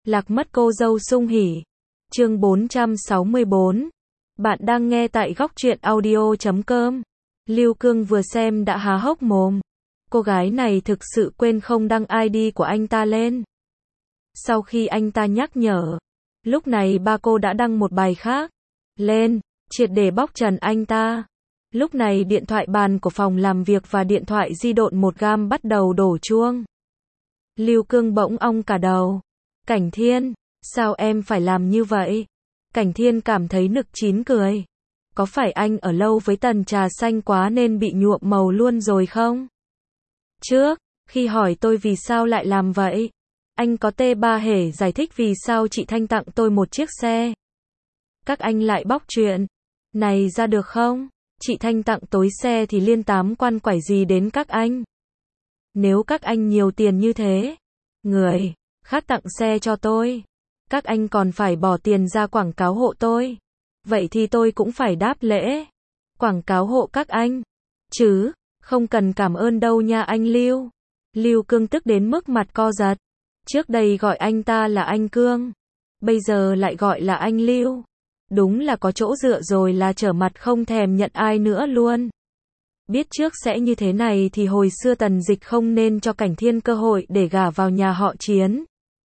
Lạc mất cô dâu sung hỉ. Chương 464. Bạn đang nghe tại góc truyện audio.com. Lưu Cương vừa xem đã há hốc mồm. Cô gái này thực sự quên không đăng ID của anh ta lên. Sau khi anh ta nhắc nhở, lúc này ba cô đã đăng một bài khác lên, triệt để bóc trần anh ta. Lúc này điện thoại bàn của phòng làm việc và điện thoại di động 1GB bắt đầu đổ chuông. Lưu Cương bỗng ong cả đầu. Cảnh Thiên, sao em phải làm như vậy? Cảnh Thiên cảm thấy nực chín cười. Có phải anh ở lâu với tần trà xanh quá nên bị nhuộm màu luôn rồi không? Trước, khi hỏi tôi vì sao lại làm vậy, anh có tê ba hể giải thích vì sao chị Thanh tặng tôi một chiếc xe. Các anh lại bóc chuyện này ra được không? Chị Thanh tặng tối xe thì liên tám quan quải gì đến các anh? Nếu các anh nhiều tiền như thế, người khác tặng xe cho tôi, các anh còn phải bỏ tiền ra quảng cáo hộ tôi. Vậy thì tôi cũng phải đáp lễ, quảng cáo hộ các anh. Chứ, không cần cảm ơn đâu nha anh Lưu. Lưu Cương tức đến mức mặt co giật. Trước đây gọi anh ta là anh Cương, bây giờ lại gọi là anh Lưu. Đúng là có chỗ dựa rồi là trở mặt không thèm nhận ai nữa luôn. Biết trước sẽ như thế này thì hồi xưa Tần Dịch không nên cho Cảnh Thiên cơ hội để gả vào nhà họ Chiến.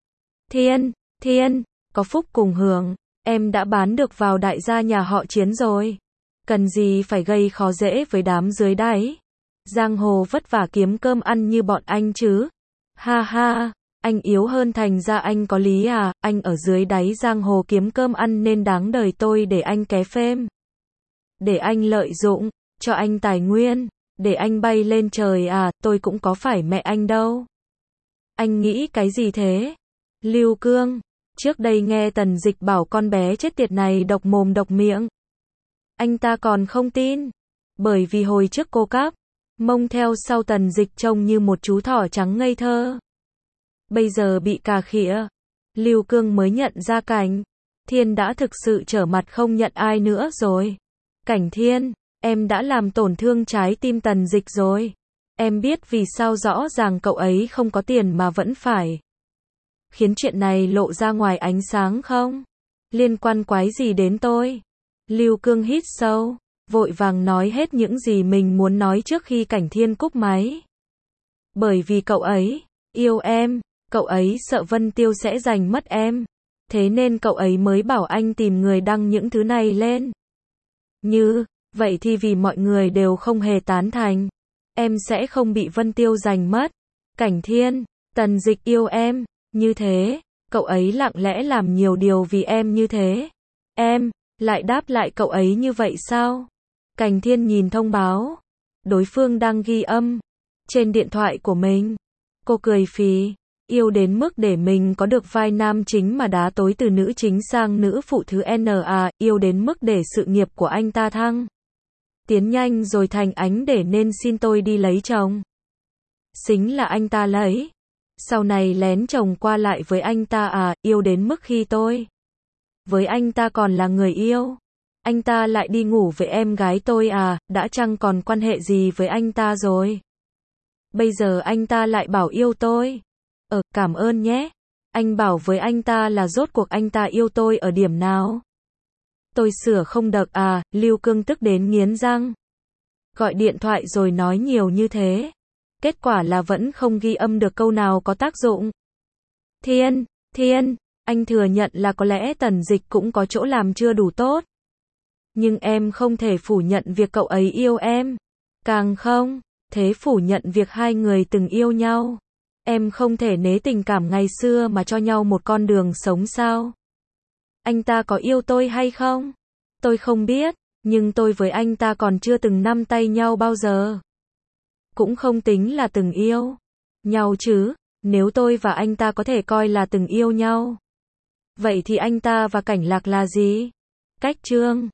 Thiên, có phúc cùng hưởng, em đã bán được vào đại gia nhà họ Chiến rồi. Cần gì phải gây khó dễ với đám dưới đáy. Giang hồ vất vả kiếm cơm ăn như bọn anh chứ. Ha ha, anh yếu hơn thành ra anh có lý à, anh ở dưới đáy giang hồ kiếm cơm ăn nên đáng đời tôi để anh ké phêm. Để anh lợi dụng, cho anh tài nguyên, để anh bay lên trời à, tôi cũng có phải mẹ anh đâu. Anh nghĩ cái gì thế? Lưu Cương, trước đây nghe Tần Dịch bảo con bé chết tiệt này độc mồm độc miệng, anh ta còn không tin, bởi vì hồi trước cô cắp mông theo sau Tần Dịch trông như một chú thỏ trắng ngây thơ. Bây giờ bị cà khịa, Lưu Cương mới nhận ra Cảnh Thiên đã thực sự trở mặt không nhận ai nữa rồi. Cảnh Thiên, em đã làm tổn thương trái tim Tần Dịch rồi. Em biết vì sao rõ ràng cậu ấy không có tiền mà vẫn phải khiến chuyện này lộ ra ngoài ánh sáng không? Liên quan quái gì đến tôi? Lưu Cương hít sâu, vội vàng nói hết những gì mình muốn nói trước khi Cảnh Thiên cúp máy. Bởi vì cậu ấy yêu em, cậu ấy sợ Vân Tiêu sẽ giành mất em. Thế nên cậu ấy mới bảo anh tìm người đăng những thứ này lên. Như vậy thì vì mọi người đều không hề tán thành, em sẽ không bị Vân Tiêu giành mất. Cảnh Thiên, Tần Dịch yêu em, như thế, cậu ấy lặng lẽ làm nhiều điều vì em như thế. Em lại đáp lại cậu ấy như vậy sao? Cảnh Thiên nhìn thông báo, đối phương đang ghi âm trên điện thoại của mình. Cô cười phì, yêu đến mức để mình có được vai nam chính mà đá tối từ nữ chính sang nữ phụ thứ NA, yêu đến mức để sự nghiệp của anh ta thăng tiến nhanh rồi thành ánh để nên xin tôi đi lấy chồng. Xính là anh ta lấy, sau này lén chồng qua lại với anh ta à, yêu đến mức khi tôi với anh ta còn là người yêu, anh ta lại đi ngủ với em gái tôi à, đã chăng còn quan hệ gì với anh ta rồi. Bây giờ anh ta lại bảo yêu tôi. Cảm ơn nhé. Anh bảo với anh ta là rốt cuộc anh ta yêu tôi ở điểm nào? Tôi sửa không được à, Lưu Cương tức đến nghiến răng. Gọi điện thoại rồi nói nhiều như thế. Kết quả là vẫn không ghi âm được câu nào có tác dụng. Thiên, anh thừa nhận là có lẽ Tần Dịch cũng có chỗ làm chưa đủ tốt. Nhưng em không thể phủ nhận việc cậu ấy yêu em. Càng không thế phủ nhận việc hai người từng yêu nhau. Em không thể nế tình cảm ngày xưa mà cho nhau một con đường sống sao? Anh ta có yêu tôi hay không? Tôi không biết, nhưng tôi với anh ta còn chưa từng nắm tay nhau bao giờ. Cũng không tính là từng yêu nhau chứ, nếu tôi và anh ta có thể coi là từng yêu nhau. Vậy thì anh ta và Cảnh Lạc là gì? Cách chương